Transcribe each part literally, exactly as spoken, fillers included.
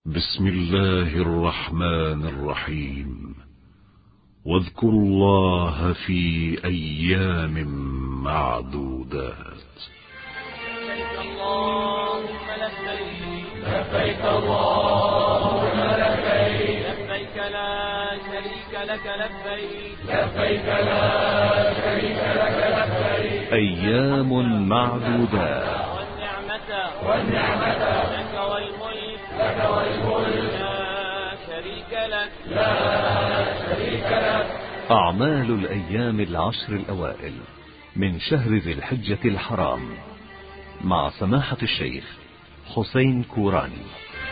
بسم الله الرحمن الرحيم. واذكروا الله في أيام معدودات. لبيك اللهم لبيك لبيك اللهم لبيك لبيك لا شريك لك لبيك لبيك لا شريك لك لبيك أيام معدودات. والنعمة والنعمة لك والملك لك والملك لا شريك لك لا شريك لك. أعمال الأيام العشر الأوائل من شهر ذي الحجة الحرام مع سماحة الشيخ حسين كوراني.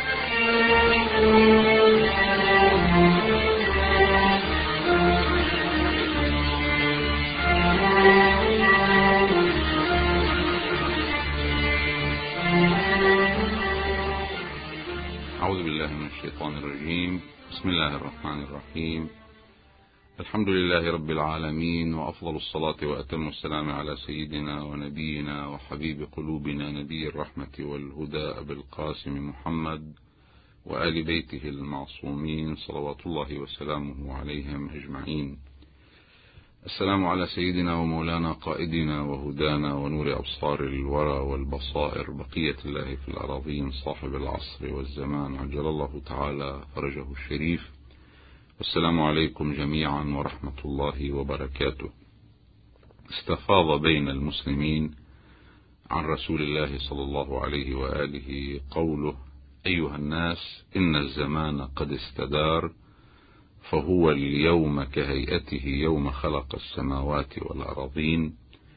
أعوذ بالله من الشيطان الرجيم. بسم الله الرحمن الرحيم. الحمد لله رب العالمين، وأفضل الصلاة وأتم السلام على سيدنا ونبينا وحبيب قلوبنا نبي الرحمة والهدى أبي القاسم محمد وآل بيته المعصومين صلوات الله وسلامه عليهم أجمعين. السلام على سيدنا ومولانا قائدنا وهدانا ونور أبصار الورى والبصائر بقية الله في الأراضين صاحب العصر والزمان عجل الله تعالى فرجه الشريف. والسلام عليكم جميعا ورحمة الله وبركاته. استفاض بين المسلمين عن رسول الله صلى الله عليه وآله قوله: أيها الناس، إن الزمان قد استدار، فهو اليوم كهيئته يوم خلق السماوات والأراضين،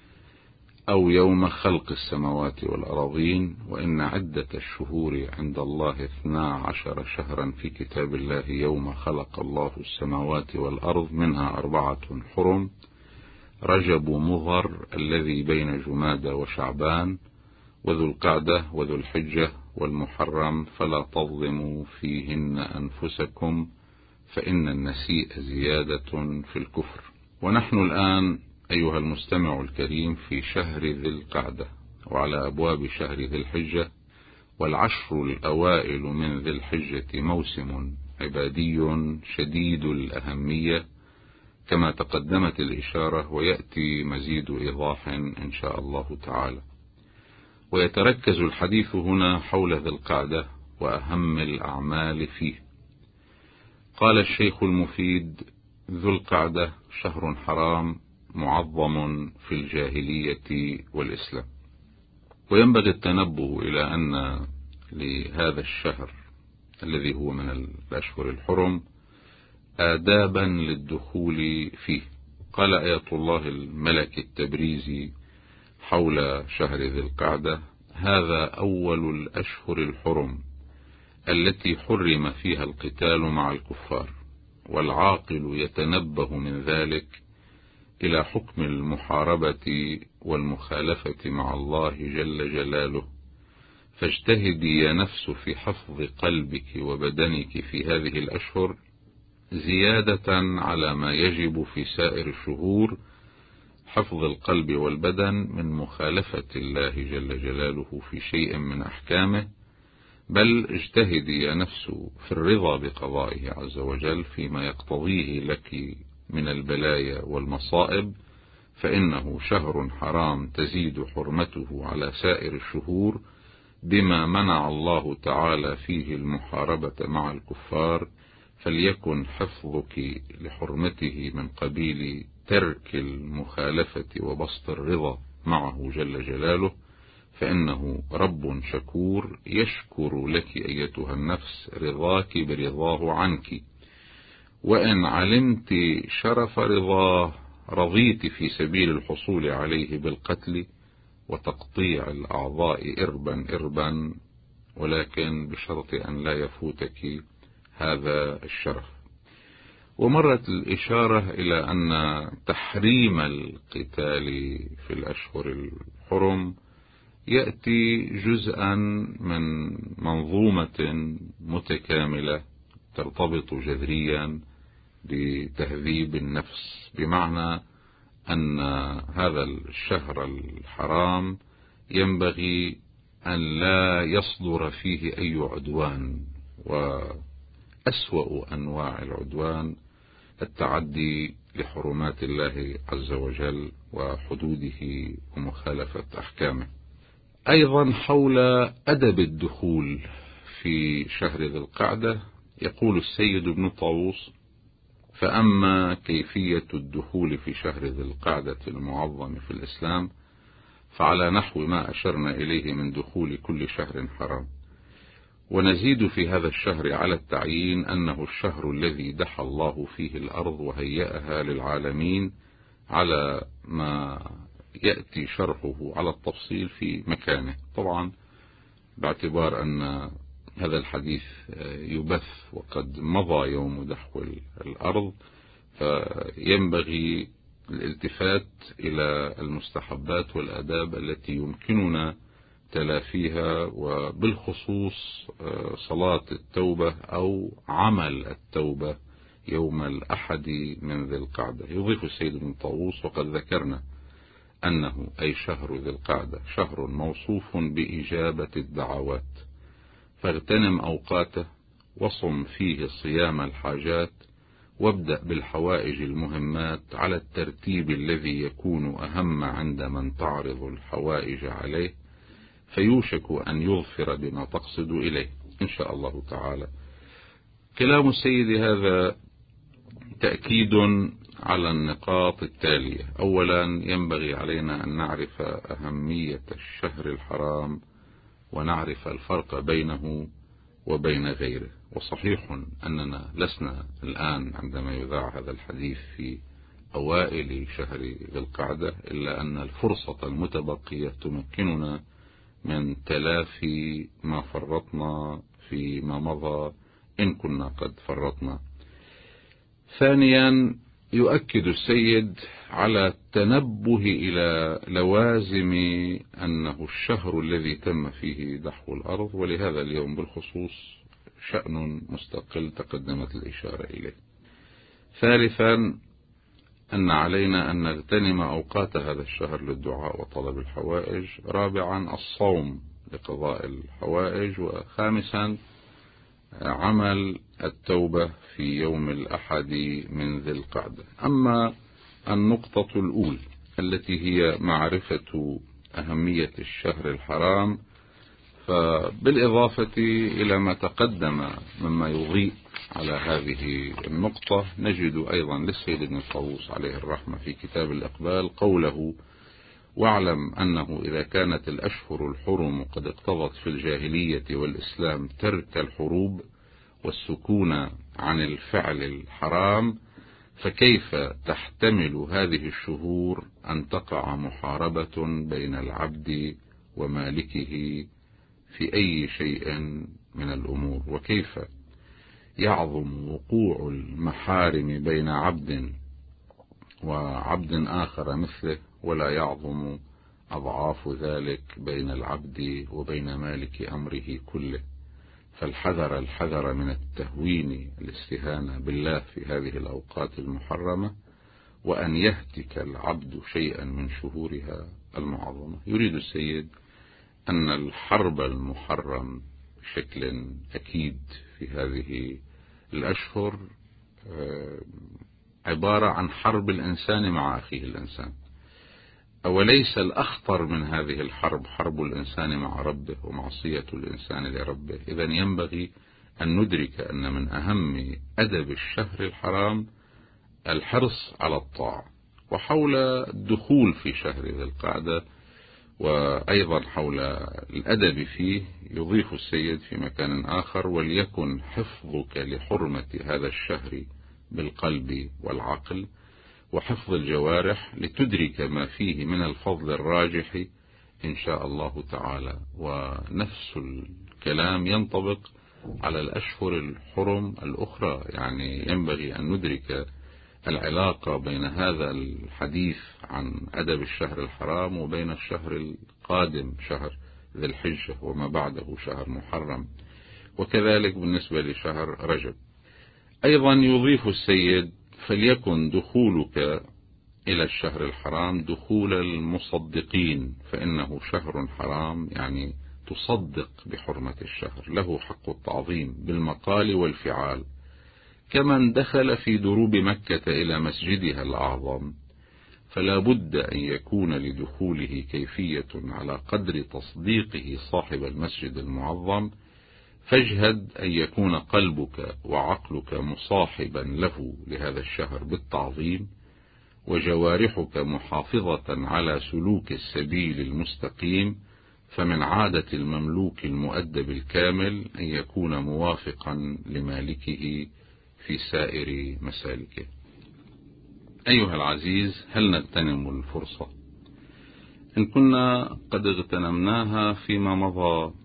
أو يوم خلق السماوات والأراضين، وإن عدة الشهور عند الله اثنا عشر شهرا في كتاب الله يوم خلق الله السماوات والأرض، منها أربعة حرم: رجب مضر الذي بين جمادى وشعبان، وذو القعدة وذو الحجة والمحرم، فلا تظلموا فيهن أنفسكم فإن النسيء زيادة في الكفر. ونحن الآن أيها المستمع الكريم في شهر ذي القعدة وعلى أبواب شهر ذي الحجة، والعشر الأوائل من ذي الحجة موسم عبادي شديد الأهمية كما تقدمت الإشارة، ويأتي مزيد إيضاح إن شاء الله تعالى. ويتركز الحديث هنا حول ذي القعدة وأهم الأعمال فيه. قال الشيخ المفيد: ذو القعدة شهر حرام معظم في الجاهلية والإسلام. وينبغي التنبه إلى أن لهذا الشهر الذي هو من الأشهر الحرم آدابا للدخول فيه. قال آية الله الملك التبريزي حول شهر ذي القعدة: هذا أول الأشهر الحرم التي حرم فيها القتال مع الكفار، والعاقل يتنبه من ذلك إلى حكم المحاربة والمخالفة مع الله جل جلاله، فاجتهدي يا نفس في حفظ قلبك وبدنك في هذه الأشهر زيادة على ما يجب في سائر الشهور، حفظ القلب والبدن من مخالفة الله جل جلاله في شيء من أحكامه، بل اجتهدي يا نفس في الرضا بقضائه عز وجل فيما يقتضيه لك من البلايا والمصائب، فإنه شهر حرام تزيد حرمته على سائر الشهور بما منع الله تعالى فيه المحاربة مع الكفار، فليكن حفظك لحرمته من قبيل ترك المخالفة وبسط الرضا معه جل جلاله، فإنه رب شكور يشكر لك أيتها النفس رضاك برضاه عنك، وإن علمت شرف رضاه رضيت في سبيل الحصول عليه بالقتل وتقطيع الأعضاء إربا إربا، ولكن بشرط أن لا يفوتك هذا الشرف. ومرت الإشارة إلى أن تحريم القتال في الأشهر الحرم يأتي جزءا من منظومة متكاملة ترتبط جذريا بتهذيب النفس، بمعنى أن هذا الشهر الحرام ينبغي أن لا يصدر فيه أي عدوان وأسوأ أنواع العدوان التعدي لحرمات الله عز وجل وحدوده ومخالفة أحكامه. أيضا حول أدب الدخول في شهر ذي القعدة يقول السيد ابن طاووس: فأما كيفية الدخول في شهر ذي القعدة المعظم في الإسلام فعلى نحو ما أشرنا إليه من دخول كل شهر حرام، ونزيد في هذا الشهر على التعيين أنه الشهر الذي دحى الله فيه الأرض وهيأها للعالمين، على ما يأتي شرحه على التفصيل في مكانه، طبعا باعتبار أن هذا الحديث يبث وقد مضى يوم دحو الأرض، فينبغي الالتفات إلى المستحبات والآداب التي يمكننا تلافيها، وبالخصوص صلاة التوبة أو عمل التوبة يوم الأحد من ذي القعدة. يضيف السيد ابن طاووس: وقد ذكرنا أنه أي شهر ذي القعدة شهر موصوف بإجابة الدعوات، فاغتنم أوقاته وصم فيه صيام الحاجات، وابدأ بالحوائج المهمات على الترتيب الذي يكون أهم عند من تعرض الحوائج عليه، فيوشك أن يظفر بما تقصد إليه إن شاء الله تعالى. كلام السيد هذا تأكيد على النقاط التالية: أولا، ينبغي علينا أن نعرف أهمية الشهر الحرام ونعرف الفرق بينه وبين غيره. وصحيح أننا لسنا الآن عندما يذاع هذا الحديث في أوائل شهر ذي القعدة، إلا أن الفرصة المتبقية تمكننا من تلافي ما فرطنا فيما مضى إن كنا قد فرطنا. ثانيا، يؤكد السيد على التنبه إلى لوازم أنه الشهر الذي تم فيه دحو الأرض، ولهذا اليوم بالخصوص شأن مستقل تقدمت الإشارة إليه. ثالثا، أن علينا أن نغتنم أوقات هذا الشهر للدعاء وطلب الحوائج. رابعا، الصوم لقضاء الحوائج. وخامسا، عمل التوبة في يوم الأحد من ذي القعدة. أما النقطة الأولى التي هي معرفة أهمية الشهر الحرام، فبالإضافة إلى ما تقدم مما يضيء على هذه النقطة، نجد أيضا للسيد ابن طاووس عليه الرحمة في كتاب الإقبال قوله: واعلم أنه إذا كانت الأشهر الحرم قد اقتضت في الجاهلية والإسلام ترك الحروب والسكون عن الفعل الحرام، فكيف تحتمل هذه الشهور أن تقع محاربة بين العبد ومالكه في أي شيء من الأمور؟ وكيف يعظم وقوع المحارم بين عبد وعبد آخر مثله، ولا يعظم أضعاف ذلك بين العبد وبين مالك أمره كله؟ فالحذر الحذر من التهوين، الاستهانة بالله في هذه الأوقات المحرمة، وأن يهتك العبد شيئا من شهورها المعظمة. يريد السيد أن الحرب المحرم بشكل أكيد في هذه الأشهر عبارة عن حرب الإنسان مع أخيه الإنسان، أوليس الأخطر من هذه الحرب حرب الإنسان مع ربه ومعصية الإنسان لربه؟ إذن ينبغي أن ندرك أن من أهم أدب الشهر الحرام الحرص على الطاعة. وحول الدخول في شهر ذي القعدة وأيضا حول الأدب فيه يضيف السيد في مكان آخر: وليكن حفظك لحرمة هذا الشهر بالقلب والعقل وحفظ الجوارح لتدرك ما فيه من الفضل الراجح إن شاء الله تعالى. ونفس الكلام ينطبق على الأشهر الحرم الأخرى، يعني ينبغي أن ندرك العلاقة بين هذا الحديث عن أدب الشهر الحرام وبين الشهر القادم شهر ذي الحجة وما بعده شهر محرم، وكذلك بالنسبة لشهر رجب. أيضا يضيف السيد: فليكن دخولك إلى الشهر الحرام دخول المصدقين، فإنه شهر حرام، يعني تصدق بحرمة الشهر، له حق التعظيم بالمقال والفعال، كمن دخل في دروب مكة إلى مسجدها الأعظم، فلا بد أن يكون لدخوله كيفية على قدر تصديقه صاحب المسجد المعظم، فاجهد أن يكون قلبك وعقلك مصاحبا له لهذا الشهر بالتعظيم، وجوارحك محافظة على سلوك السبيل المستقيم، فمن عادة المملوك المؤدب الكامل أن يكون موافقا لمالكه في سائر مسالكه. أيها العزيز، هل نغتنم الفرصة؟ إن كنا قد اغتنمناها فيما مضى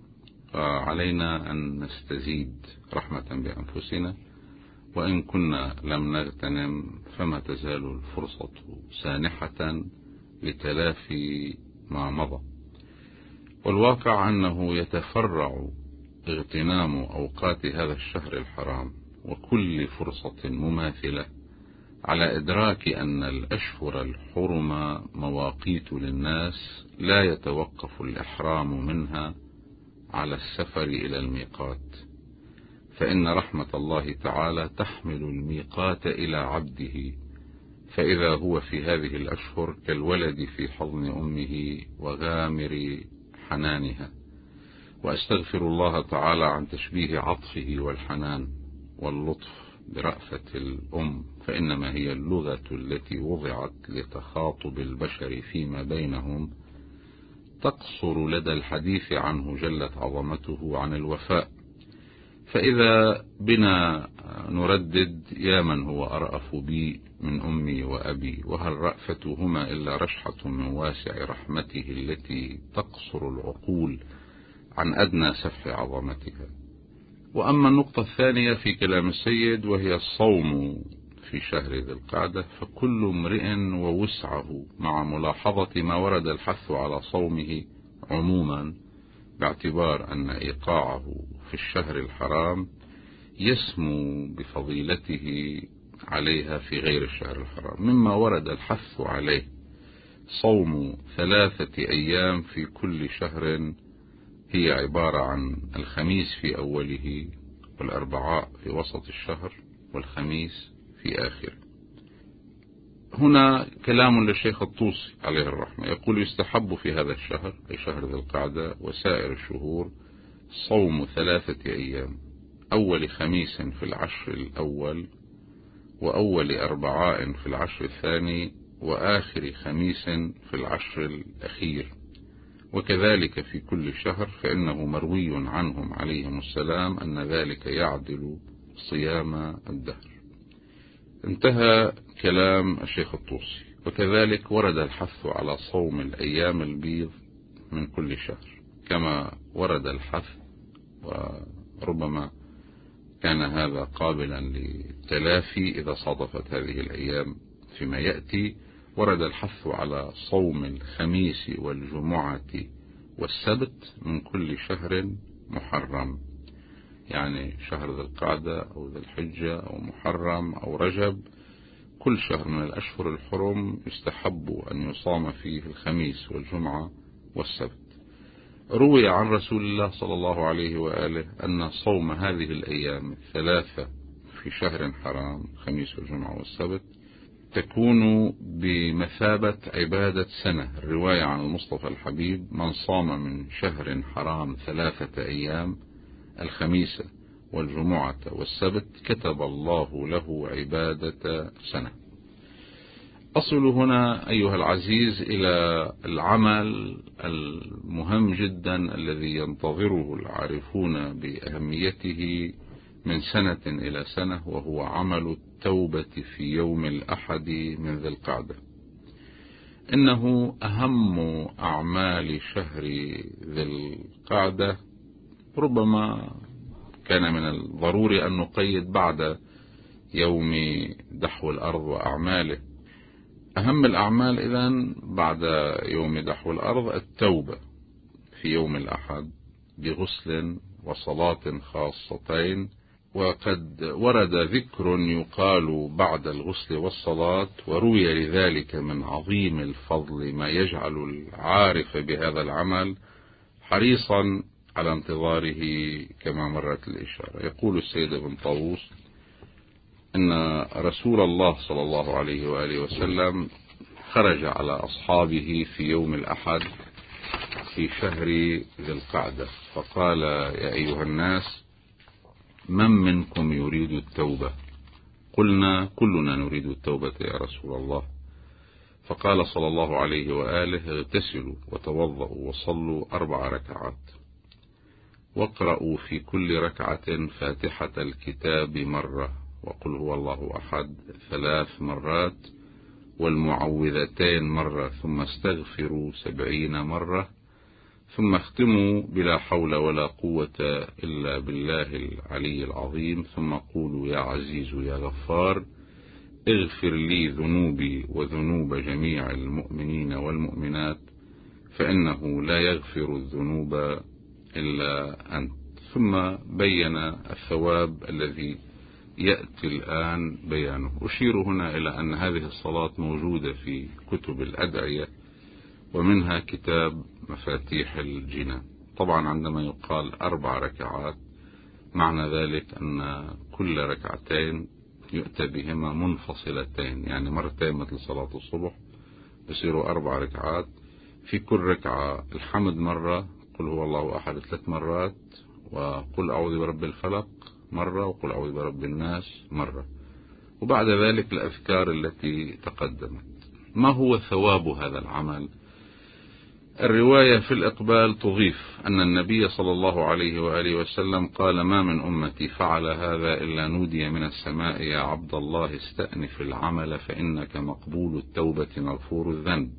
علينا أن نستزيد رحمة بأنفسنا، وإن كنا لم نغتنم فما تزال الفرصة سانحة لتلافي ما مضى. والواقع أنه يتفرع اغتنام أوقات هذا الشهر الحرام وكل فرصة مماثلة على إدراك أن الأشهر الحرم مواقيت للناس لا يتوقف الإحرام منها على السفر إلى الميقات، فإن رحمة الله تعالى تحمل الميقات إلى عبده، فإذا هو في هذه الأشهر كالولد في حضن أمه وغامر حنانها. وأستغفر الله تعالى عن تشبيه عطفه والحنان واللطف برأفة الأم، فإنما هي اللغة التي وضعت لتخاطب البشر فيما بينهم، تقصر لدى الحديث عنه جلت عظمته عن الوفاء. فإذا بنا نردد يا من هو أرأف بي من أمي وأبي، وهل رأفتهما إلا رشحة من واسع رحمته التي تقصر العقول عن أدنى سفح عظمتها. وأما النقطة الثانية في كلام السيد وهي الصوم في شهر ذي القعدة، فكل امرئ ووسعه، مع ملاحظة ما ورد الحث على صومه عموما، باعتبار أن إيقاعه في الشهر الحرام يسمو بفضيلته عليها في غير الشهر الحرام. مما ورد الحث عليه صوم ثلاثة أيام في كل شهر، هي عبارة عن الخميس في أوله، والأربعاء في وسط الشهر، والخميس في آخره. هنا كلام للشيخ الطوسي عليه الرحمة، يقول: يستحب في هذا الشهر، أي شهر ذي القعدة وسائر الشهور، صوم ثلاثة أيام: أول خميس في العشر الأول، وأول أربعاء في العشر الثاني، وآخر خميس في العشر الأخير، وكذلك في كل شهر، فإنه مروي عنهم عليهم السلام أن ذلك يعدل صيام الدهر. انتهى كلام الشيخ الطوسي. وكذلك ورد الحث على صوم الأيام البيض من كل شهر، كما ورد الحث، وربما كان هذا قابلا للتلافي إذا صادفت هذه الأيام فيما يأتي، ورد الحث على صوم الخميس والجمعة والسبت من كل شهر محرم، يعني شهر ذي القعدة أو ذي الحجة أو محرم أو رجب، كل شهر من الأشهر الحرم يستحب أن يصام فيه الخميس والجمعة والسبت. روي عن رسول الله صلى الله عليه وآله أن صوم هذه الأيام الثلاثة في شهر حرام، الخميس والجمعة والسبت، تكون بمثابة عبادة سنة. الرواية عن المصطفى الحبيب: من صام من شهر حرام ثلاثة أيام، الخميس والجمعة والسبت، كتب الله له عبادة سنة. أصل هنا أيها العزيز إلى العمل المهم جدا الذي ينتظره العارفون بأهميته من سنة إلى سنة، وهو عمل التوبة في يوم الأحد من ذي القعدة. إنه أهم أعمال شهر ذي القعدة. ربما كان من الضروري أن نقيد بعد يوم دحو الأرض وأعماله. أهم الأعمال إذن بعد يوم دحو الأرض التوبة في يوم الأحد بغسل وصلاة خاصتين. وقد ورد ذكر يقال بعد الغسل والصلاة، وروي لذلك من عظيم الفضل ما يجعل العارف بهذا العمل حريصا على انتظاره كما مرت الإشارة. يقول السيد ابن طاووس أن رسول الله صلى الله عليه وآله وسلم خرج على أصحابه في يوم الأحد في شهر ذي القعدة فقال: يا أيها الناس، من منكم يريد التوبة؟ قلنا: كلنا نريد التوبة يا رسول الله. فقال صلى الله عليه وآله: اغتسلوا وتوضأوا وصلوا أربع ركعات، واقرأوا في كل ركعة فاتحة الكتاب مرة، وقل هو الله أحد ثلاث مرات، والمعوذتين مرة، ثم استغفروا سبعين مرة، ثم اختموا بلا حول ولا قوة إلا بالله العلي العظيم، ثم قولوا: يا عزيز يا غفار، اغفر لي ذنوبي وذنوب جميع المؤمنين والمؤمنات، فإنه لا يغفر الذنوب إلا أنت. ثم بين الثواب الذي يأتي الآن بيانه. أشير هنا إلى أن هذه الصلاة موجودة في كتب الأدعية، ومنها كتاب مفاتيح الجنان. طبعا عندما يقال أربع ركعات معنى ذلك أن كل ركعتين يؤتى بهما منفصلتين، يعني مرتين مثل صلاة الصبح يصيروا أربع ركعات، في كل ركعة الحمد مرة، قل هو الله أحد ثلاث مرات، وقل أعوذ برب الفلق مرة، وقل أعوذ برب الناس مرة، وبعد ذلك الأذكار التي تقدمت. ما هو ثواب هذا العمل؟ الرواية في الإقبال تضيف أن النبي صلى الله عليه وآله وسلم قال: ما من أمتي فعل هذا إلا نودي من السماء: يا عبد الله استأنف العمل فإنك مقبول التوبة مغفور الذنب.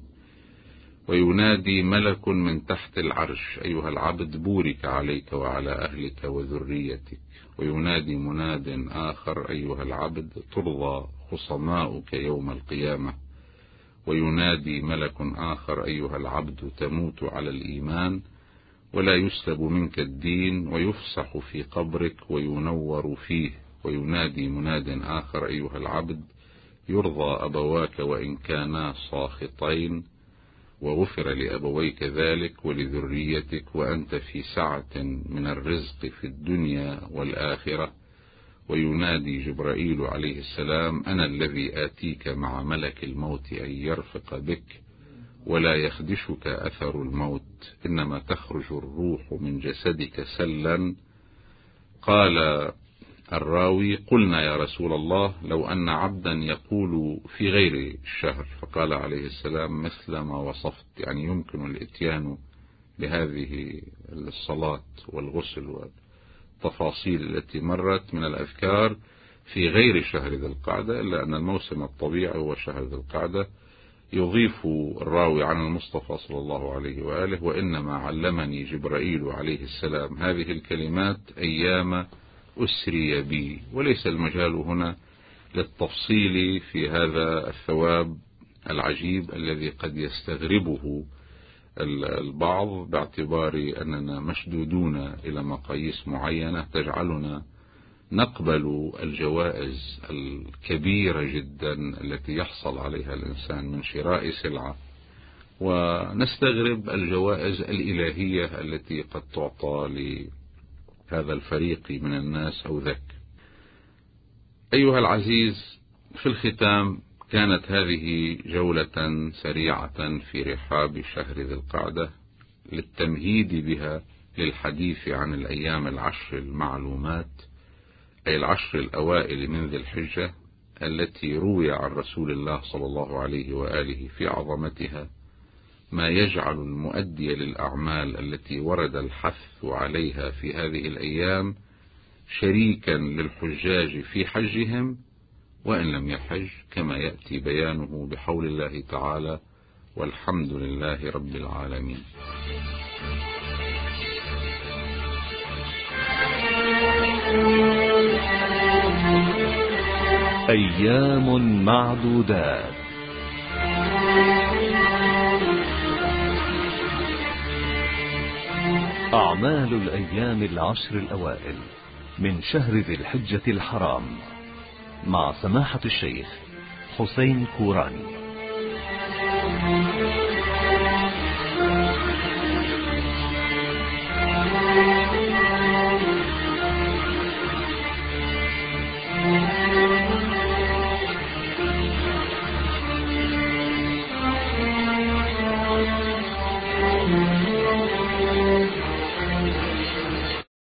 وينادي ملك من تحت العرش: أيها العبد، بورك عليك وعلى أهلك وذريتك. وينادي مناد آخر: أيها العبد، ترضى خصماؤك يوم القيامة. وينادي ملك آخر: أيها العبد، تموت على الإيمان ولا يسلب منك الدين، ويفسح في قبرك وينور فيه. وينادي مناد آخر: أيها العبد، يرضى أبواك وإن كانا ساخطين، وغفر لأبويك ذلك ولذريتك، وأنت في سعة من الرزق في الدنيا والآخرة. وينادي جبرائيل عليه السلام: أنا الذي آتيك مع ملك الموت أن يرفق بك، ولا يخدشك أثر الموت، إنما تخرج الروح من جسدك سلا. قال الراوي: قلنا يا رسول الله، لو أن عبدا يقول في غير الشهر. فقال عليه السلام: مثل ما وصفت، يعني يمكن الاتيان بهذه الصلاة والغسل والتفاصيل التي مرت من الأذكار في غير شهر ذي القعدة، إلا أن الموسم الطبيعي هو شهر ذي القعدة. يضيف الراوي عن المصطفى صلى الله عليه وآله: وإنما علمني جبرائيل عليه السلام هذه الكلمات أيام أسري بي. وليس المجال هنا للتفصيل في هذا الثواب العجيب الذي قد يستغربه البعض، باعتبار أننا مشدودون إلى مقاييس معينة تجعلنا نقبل الجوائز الكبيرة جدا التي يحصل عليها الإنسان من شراء سلعة، ونستغرب الجوائز الإلهية التي قد تعطى لهذا الفريق من الناس أو ذاك. أيها العزيز، في الختام كانت هذه جولة سريعة في رحاب شهر ذي القعدة للتمهيد بها للحديث عن الأيام العشر المعلومات، أي العشر الأوائل من ذي الحجة، التي روي عن رسول الله صلى الله عليه وآله في عظمتها ما يجعل المؤدي للأعمال التي ورد الحث عليها في هذه الأيام شريكا للحجاج في حجهم وإن لم يحج، كما يأتي بيانه بحول الله تعالى، والحمد لله رب العالمين. أيام معدودات. أعمال الأيام العشر الأوائل من شهر ذي الحجة الحرام، مع سماحة الشيخ حسين كوراني.